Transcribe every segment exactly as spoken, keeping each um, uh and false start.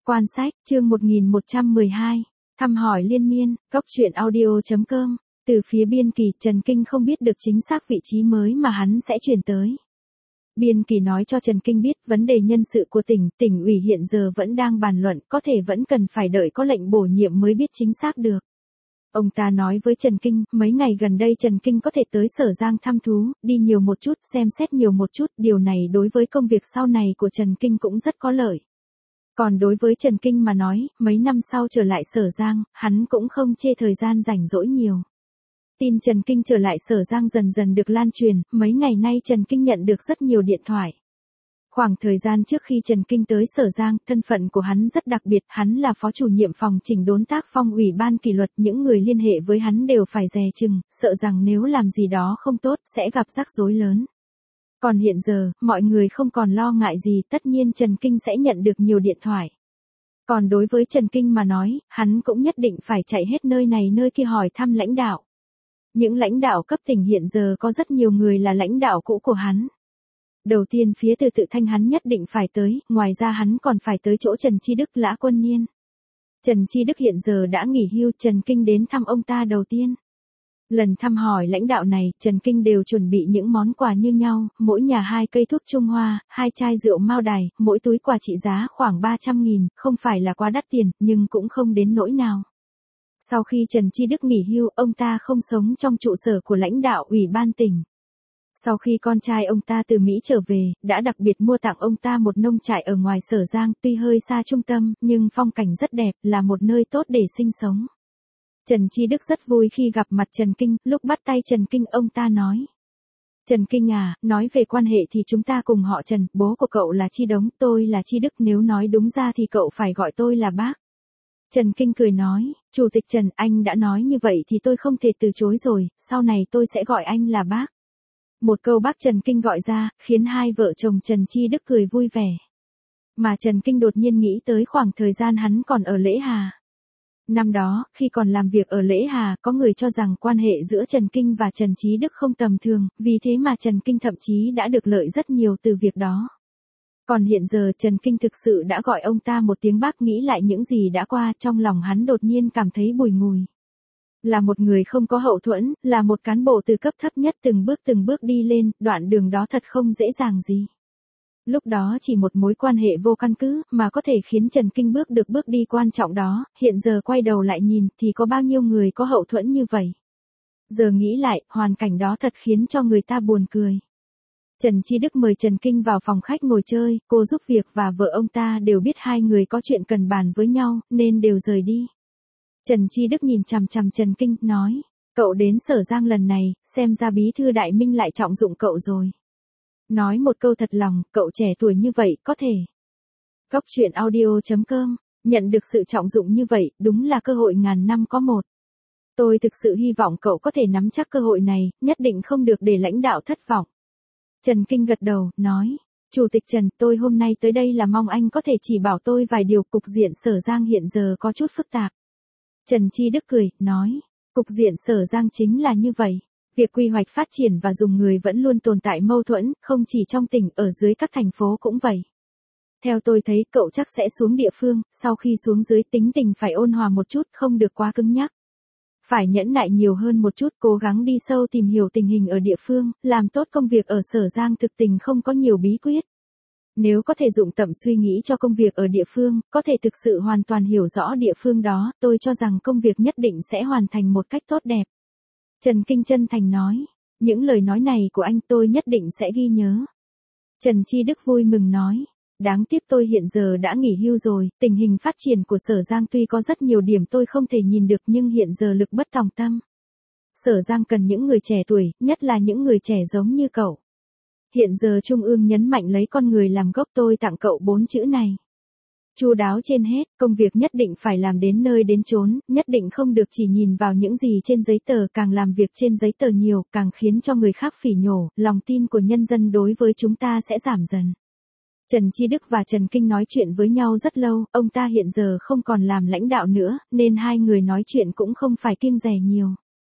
Quan sách, chương một nghìn một trăm mười hai, thăm hỏi liên miên, góc truyện audio chấm com. Từ phía biên kỳ, Trần Kinh không biết được chính xác vị trí mới mà hắn sẽ chuyển tới. Biên kỳ nói cho Trần Kinh biết vấn đề nhân sự của tỉnh, tỉnh ủy hiện giờ vẫn đang bàn luận, có thể vẫn cần phải đợi có lệnh bổ nhiệm mới biết chính xác được. Ông ta nói với Trần Kinh, mấy ngày gần đây Trần Kinh có thể tới Sở Giang thăm thú, đi nhiều một chút, xem xét nhiều một chút, điều này đối với công việc sau này của Trần Kinh cũng rất có lợi. Còn đối với Trần Kinh mà nói, mấy năm sau trở lại Sở Giang, hắn cũng không chê thời gian rảnh rỗi nhiều. Tin Trần Kinh trở lại Sở Giang dần dần được lan truyền, mấy ngày nay Trần Kinh nhận được rất nhiều điện thoại. Khoảng thời gian trước khi Trần Kinh tới Sở Giang, thân phận của hắn rất đặc biệt, hắn là phó chủ nhiệm phòng chỉnh đốn tác phong ủy ban kỷ luật, những người liên hệ với hắn đều phải dè chừng, sợ rằng nếu làm gì đó không tốt, sẽ gặp rắc rối lớn. Còn hiện giờ, mọi người không còn lo ngại gì, tất nhiên Trần Kinh sẽ nhận được nhiều điện thoại. Còn đối với Trần Kinh mà nói, hắn cũng nhất định phải chạy hết nơi này nơi kia hỏi thăm lãnh đạo. Những lãnh đạo cấp tỉnh hiện giờ có rất nhiều người là lãnh đạo cũ của hắn. Đầu tiên phía từ Tự Thanh hắn nhất định phải tới, ngoài ra hắn còn phải tới chỗ Trần Chi Đức Lã Quân Niên. Trần Chi Đức hiện giờ đã nghỉ hưu, Trần Kinh đến thăm ông ta đầu tiên. Lần thăm hỏi lãnh đạo này, Trần Kinh đều chuẩn bị những món quà như nhau, mỗi nhà hai cây thuốc Trung Hoa, hai chai rượu Mao Đài, mỗi túi quà trị giá khoảng ba trăm nghìn, không phải là quá đắt tiền, nhưng cũng không đến nỗi nào. Sau khi Trần Chi Đức nghỉ hưu, ông ta không sống trong trụ sở của lãnh đạo ủy ban tỉnh. Sau khi con trai ông ta từ Mỹ trở về, đã đặc biệt mua tặng ông ta một nông trại ở ngoài Sở Giang, tuy hơi xa trung tâm, nhưng phong cảnh rất đẹp, là một nơi tốt để sinh sống. Trần Chi Đức rất vui khi gặp mặt Trần Kinh, lúc bắt tay Trần Kinh ông ta nói. Trần Kinh à, nói về quan hệ thì chúng ta cùng họ Trần, bố của cậu là Chi Đống, tôi là Chi Đức, nếu nói đúng ra thì cậu phải gọi tôi là bác. Trần Kinh cười nói, Chủ tịch Trần, anh đã nói như vậy thì tôi không thể từ chối rồi, sau này tôi sẽ gọi anh là bác. Một câu bác Trần Kinh gọi ra, khiến hai vợ chồng Trần Chi Đức cười vui vẻ. Mà Trần Kinh đột nhiên nghĩ tới khoảng thời gian hắn còn ở Lễ Hà. Năm đó, khi còn làm việc ở Lễ Hà, có người cho rằng quan hệ giữa Trần Kinh và Trần Chí Đức không tầm thường, vì thế mà Trần Kinh thậm chí đã được lợi rất nhiều từ việc đó. Còn hiện giờ Trần Kinh thực sự đã gọi ông ta một tiếng bác, nghĩ lại những gì đã qua, trong lòng hắn đột nhiên cảm thấy bùi ngùi. Là một người không có hậu thuẫn, là một cán bộ từ cấp thấp nhất từng bước từng bước đi lên, đoạn đường đó thật không dễ dàng gì. Lúc đó chỉ một mối quan hệ vô căn cứ, mà có thể khiến Trần Kinh bước được bước đi quan trọng đó, hiện giờ quay đầu lại nhìn, thì có bao nhiêu người có hậu thuẫn như vậy. Giờ nghĩ lại, hoàn cảnh đó thật khiến cho người ta buồn cười. Trần Chi Đức mời Trần Kinh vào phòng khách ngồi chơi, cô giúp việc và vợ ông ta đều biết hai người có chuyện cần bàn với nhau, nên đều rời đi. Trần Chi Đức nhìn chằm chằm Trần Kinh, nói, cậu đến Sở Giang lần này, xem ra bí thư Đại Minh lại trọng dụng cậu rồi. Nói một câu thật lòng, cậu trẻ tuổi như vậy, có thể. Góc truyện audio chấm com, nhận được sự trọng dụng như vậy, đúng là cơ hội ngàn năm có một. Tôi thực sự hy vọng cậu có thể nắm chắc cơ hội này, nhất định không được để lãnh đạo thất vọng. Trần Kinh gật đầu, nói, Chủ tịch Trần, tôi hôm nay tới đây là mong anh có thể chỉ bảo tôi vài điều. Cục diện Sở Giang hiện giờ có chút phức tạp. Trần Chi Đức cười, nói, cục diện Sở Giang chính là như vậy. Việc quy hoạch phát triển và dùng người vẫn luôn tồn tại mâu thuẫn, không chỉ trong tỉnh, ở dưới các thành phố cũng vậy. Theo tôi thấy cậu chắc sẽ xuống địa phương, sau khi xuống dưới tính tình phải ôn hòa một chút, không được quá cứng nhắc. Phải nhẫn nại nhiều hơn một chút, cố gắng đi sâu tìm hiểu tình hình ở địa phương, làm tốt công việc ở Sở Giang, thực tình không có nhiều bí quyết. Nếu có thể dụng tâm suy nghĩ cho công việc ở địa phương, có thể thực sự hoàn toàn hiểu rõ địa phương đó, tôi cho rằng công việc nhất định sẽ hoàn thành một cách tốt đẹp. Trần Kinh chân thành nói, những lời nói này của anh tôi nhất định sẽ ghi nhớ. Trần Chi Đức vui mừng nói, đáng tiếc tôi hiện giờ đã nghỉ hưu rồi, tình hình phát triển của Sở Giang tuy có rất nhiều điểm tôi không thể nhìn được nhưng hiện giờ lực bất tòng tâm. Sở Giang cần những người trẻ tuổi, nhất là những người trẻ giống như cậu. Hiện giờ Trung ương nhấn mạnh lấy con người làm gốc, tôi tặng cậu bốn chữ này. Chu đáo trên hết, công việc nhất định phải làm đến nơi đến chốn, nhất định không được chỉ nhìn vào những gì trên giấy tờ, càng làm việc trên giấy tờ nhiều, càng khiến cho người khác phỉ nhổ, lòng tin của nhân dân đối với chúng ta sẽ giảm dần. Trần Chi Đức và Trần Kinh nói chuyện với nhau rất lâu, ông ta hiện giờ không còn làm lãnh đạo nữa, nên hai người nói chuyện cũng không phải kiêng dè nhiều.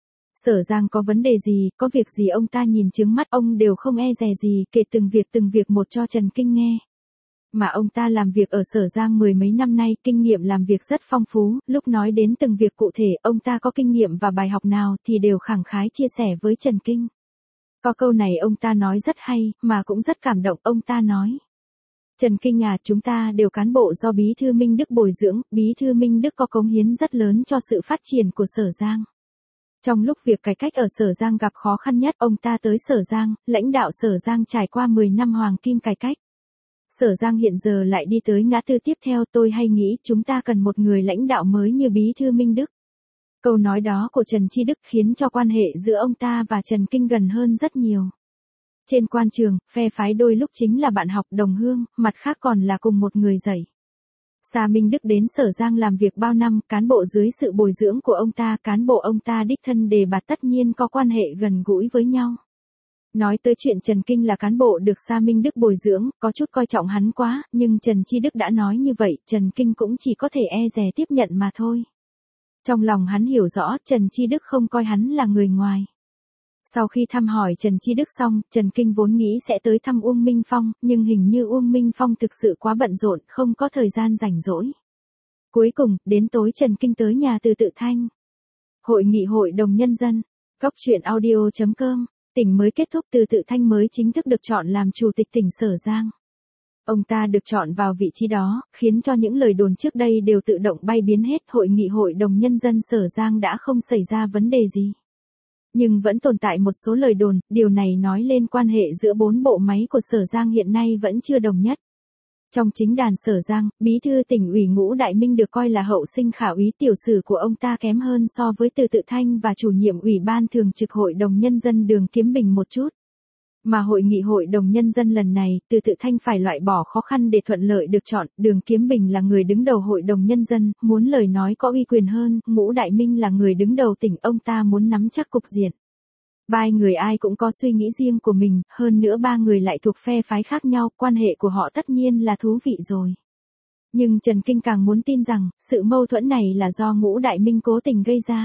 Sở Giang có vấn đề gì, có việc gì ông ta nhìn trứng mắt, ông đều không e dè gì, kể từng việc từng việc một cho Trần Kinh nghe. Mà ông ta làm việc ở Sở Giang mười mấy năm nay, kinh nghiệm làm việc rất phong phú, lúc nói đến từng việc cụ thể, ông ta có kinh nghiệm và bài học nào thì đều khẳng khái chia sẻ với Trần Kinh. Có câu này ông ta nói rất hay, mà cũng rất cảm động, ông ta nói. Trần Kinh à, chúng ta đều cán bộ do Bí thư Minh Đức bồi dưỡng, Bí thư Minh Đức có cống hiến rất lớn cho sự phát triển của Sở Giang. Trong lúc việc cải cách ở Sở Giang gặp khó khăn nhất, ông ta tới Sở Giang, lãnh đạo Sở Giang trải qua mười năm hoàng kim cải cách. Sở Giang hiện giờ lại đi tới ngã tư tiếp theo, tôi hay nghĩ chúng ta cần một người lãnh đạo mới như Bí thư Minh Đức. Câu nói đó của Trần Chi Đức khiến cho quan hệ giữa ông ta và Trần Kinh gần hơn rất nhiều. Trên quan trường, phe phái đôi lúc chính là bạn học đồng hương, mặt khác còn là cùng một người dạy. Sa Minh Đức đến Sở Giang làm việc bao năm, cán bộ dưới sự bồi dưỡng của ông ta, cán bộ ông ta đích thân đề bạt tất nhiên có quan hệ gần gũi với nhau. Nói tới chuyện Trần Kinh là cán bộ được Sa Minh Đức bồi dưỡng, có chút coi trọng hắn quá, nhưng Trần Chi Đức đã nói như vậy, Trần Kinh cũng chỉ có thể e dè tiếp nhận mà thôi. Trong lòng hắn hiểu rõ, Trần Chi Đức không coi hắn là người ngoài. Sau khi thăm hỏi Trần Chi Đức xong, Trần Kinh vốn nghĩ sẽ tới thăm Uông Minh Phong, nhưng hình như Uông Minh Phong thực sự quá bận rộn, không có thời gian rảnh rỗi. Cuối cùng, đến tối Trần Kinh tới nhà Từ Tự Thanh. Hội nghị hội đồng nhân dân, góc truyện audio chấm com, tỉnh mới kết thúc, Từ Tự Thanh mới chính thức được chọn làm chủ tịch tỉnh Sở Giang. Ông ta được chọn vào vị trí đó, khiến cho những lời đồn trước đây đều tự động bay biến hết. Hội nghị hội đồng nhân dân Sở Giang đã không xảy ra vấn đề gì. Nhưng vẫn tồn tại một số lời đồn, điều này nói lên quan hệ giữa bốn bộ máy của Sở Giang hiện nay vẫn chưa đồng nhất. Trong chính đàn Sở Giang, bí thư tỉnh ủy Ngũ Đại Minh được coi là hậu sinh khả úy, tiểu sử của ông ta kém hơn so với Từ Tự Thanh và chủ nhiệm ủy ban thường trực hội đồng nhân dân Đường Kiếm Bình một chút. Mà hội nghị hội đồng nhân dân lần này, Từ Tự Thanh phải loại bỏ khó khăn để thuận lợi được chọn, Đường Kiếm Bình là người đứng đầu hội đồng nhân dân, muốn lời nói có uy quyền hơn, Ngũ Đại Minh là người đứng đầu tỉnh, ông ta muốn nắm chắc cục diện. Ba người ai cũng có suy nghĩ riêng của mình, hơn nữa ba người lại thuộc phe phái khác nhau, quan hệ của họ tất nhiên là thú vị rồi. Nhưng Trần Kinh càng muốn tin rằng, sự mâu thuẫn này là do Ngũ Đại Minh cố tình gây ra.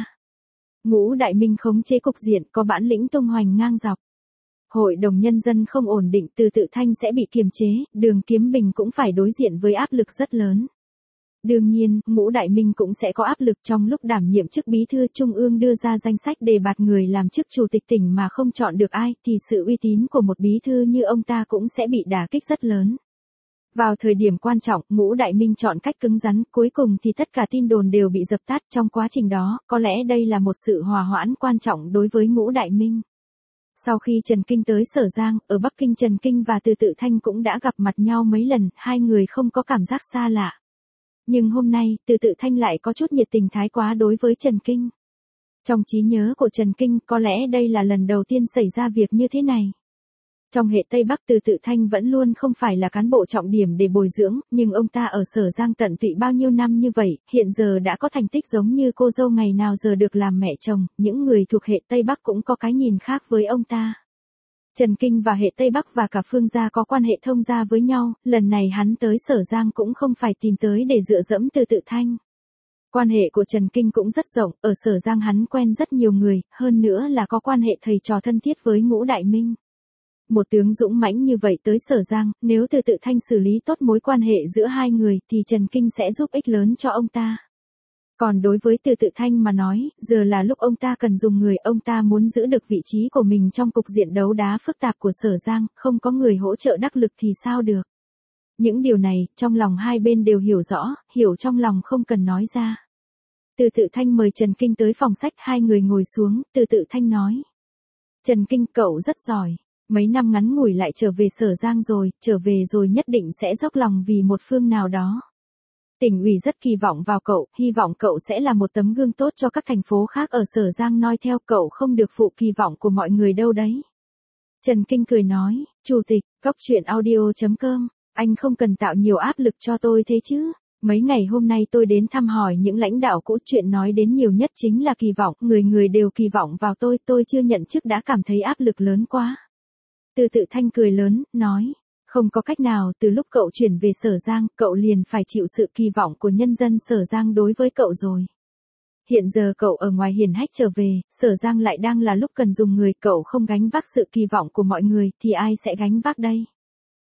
Ngũ Đại Minh khống chế cục diện, có bản lĩnh tung hoành ngang dọc. Hội đồng nhân dân không ổn định, Từ Tự Thanh sẽ bị kiềm chế, Đường Kiếm Bình cũng phải đối diện với áp lực rất lớn. Đương nhiên, Ngũ Đại Minh cũng sẽ có áp lực. Trong lúc đảm nhiệm chức bí thư Trung ương đưa ra danh sách đề bạt người làm chức chủ tịch tỉnh mà không chọn được ai, thì sự uy tín của một bí thư như ông ta cũng sẽ bị đả kích rất lớn. Vào thời điểm quan trọng, Ngũ Đại Minh chọn cách cứng rắn, cuối cùng thì tất cả tin đồn đều bị dập tắt. Trong quá trình đó, có lẽ đây là một sự hòa hoãn quan trọng đối với Ngũ Đại Minh. Sau khi Trần Kinh tới Sở Giang, ở Bắc Kinh Trần Kinh và Từ Tự Thanh cũng đã gặp mặt nhau mấy lần, hai người không có cảm giác xa lạ. Nhưng hôm nay, Từ Tự Thanh lại có chút nhiệt tình thái quá đối với Trần Kinh. Trong trí nhớ của Trần Kinh, có lẽ đây là lần đầu tiên xảy ra việc như thế này. Trong hệ Tây Bắc, Từ Tự Thanh vẫn luôn không phải là cán bộ trọng điểm để bồi dưỡng, nhưng ông ta ở Sở Giang tận tụy bao nhiêu năm như vậy, hiện giờ đã có thành tích giống như cô dâu ngày nào giờ được làm mẹ chồng, những người thuộc hệ Tây Bắc cũng có cái nhìn khác với ông ta. Trần Kinh và hệ Tây Bắc và cả Phương gia có quan hệ thông gia với nhau, lần này hắn tới Sở Giang cũng không phải tìm tới để dựa dẫm Từ Tự Thanh. Quan hệ của Trần Kinh cũng rất rộng, ở Sở Giang hắn quen rất nhiều người, hơn nữa là có quan hệ thầy trò thân thiết với Ngũ Đại Minh. Một tướng dũng mãnh như vậy tới Sở Giang, nếu Từ Tự Thanh xử lý tốt mối quan hệ giữa hai người thì Trần Kinh sẽ giúp ích lớn cho ông ta. Còn đối với Từ Tự Thanh mà nói, giờ là lúc ông ta cần dùng người, ông ta muốn giữ được vị trí của mình trong cục diện đấu đá phức tạp của Sở Giang, không có người hỗ trợ đắc lực thì sao được. Những điều này, trong lòng hai bên đều hiểu rõ, hiểu trong lòng không cần nói ra. Từ Tự Thanh mời Trần Kinh tới phòng sách, hai người ngồi xuống, Từ Tự Thanh nói. Trần Kinh, cậu rất giỏi. Mấy năm ngắn ngủi lại trở về Sở Giang rồi, trở về rồi nhất định sẽ dốc lòng vì một phương nào đó. Tỉnh ủy rất kỳ vọng vào cậu, hy vọng cậu sẽ là một tấm gương tốt cho các thành phố khác ở Sở Giang noi theo, cậu không được phụ kỳ vọng của mọi người đâu đấy. Trần Kinh cười nói, Chủ tịch, góc truyện audio chấm com, anh không cần tạo nhiều áp lực cho tôi thế chứ. Mấy ngày hôm nay tôi đến thăm hỏi những lãnh đạo cũ, chuyện nói đến nhiều nhất chính là kỳ vọng, người người đều kỳ vọng vào tôi, tôi chưa nhận chức đã cảm thấy áp lực lớn quá. Từ Tự Thanh cười lớn, nói, không có cách nào, từ lúc cậu chuyển về Sở Giang, cậu liền phải chịu sự kỳ vọng của nhân dân Sở Giang đối với cậu rồi. Hiện giờ cậu ở ngoài hiển hách trở về, Sở Giang lại đang là lúc cần dùng người, cậu không gánh vác sự kỳ vọng của mọi người, thì ai sẽ gánh vác đây?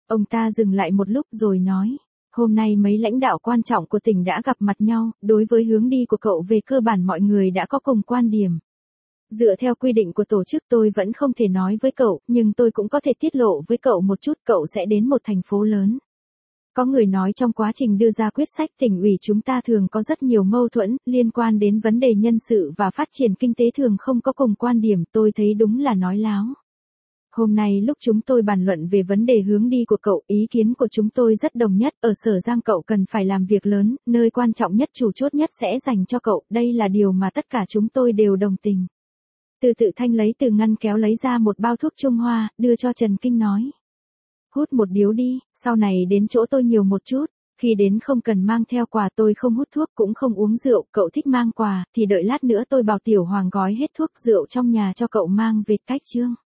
Ông ta dừng lại một lúc rồi nói. Hôm nay mấy lãnh đạo quan trọng của tỉnh đã gặp mặt nhau, đối với hướng đi của cậu về cơ bản mọi người đã có cùng quan điểm. Dựa theo quy định của tổ chức tôi vẫn không thể nói với cậu, nhưng tôi cũng có thể tiết lộ với cậu một chút, cậu sẽ đến một thành phố lớn. Có người nói trong quá trình đưa ra quyết sách tỉnh ủy chúng ta thường có rất nhiều mâu thuẫn, liên quan đến vấn đề nhân sự và phát triển kinh tế thường không có cùng quan điểm, tôi thấy đúng là nói láo. Hôm nay lúc chúng tôi bàn luận về vấn đề hướng đi của cậu, ý kiến của chúng tôi rất đồng nhất, ở Sở Giang cậu cần phải làm việc lớn, nơi quan trọng nhất chủ chốt nhất sẽ dành cho cậu, đây là điều mà tất cả chúng tôi đều đồng tình. Từ Tự Thanh lấy từ ngăn kéo lấy ra một bao thuốc Trung Hoa, đưa cho Trần Kinh nói. Hút một điếu đi, sau này đến chỗ tôi nhiều một chút, khi đến không cần mang theo quà, tôi không hút thuốc cũng không uống rượu, cậu thích mang quà, thì đợi lát nữa tôi bảo Tiểu Hoàng gói hết thuốc rượu trong nhà cho cậu mang về. Cách chương.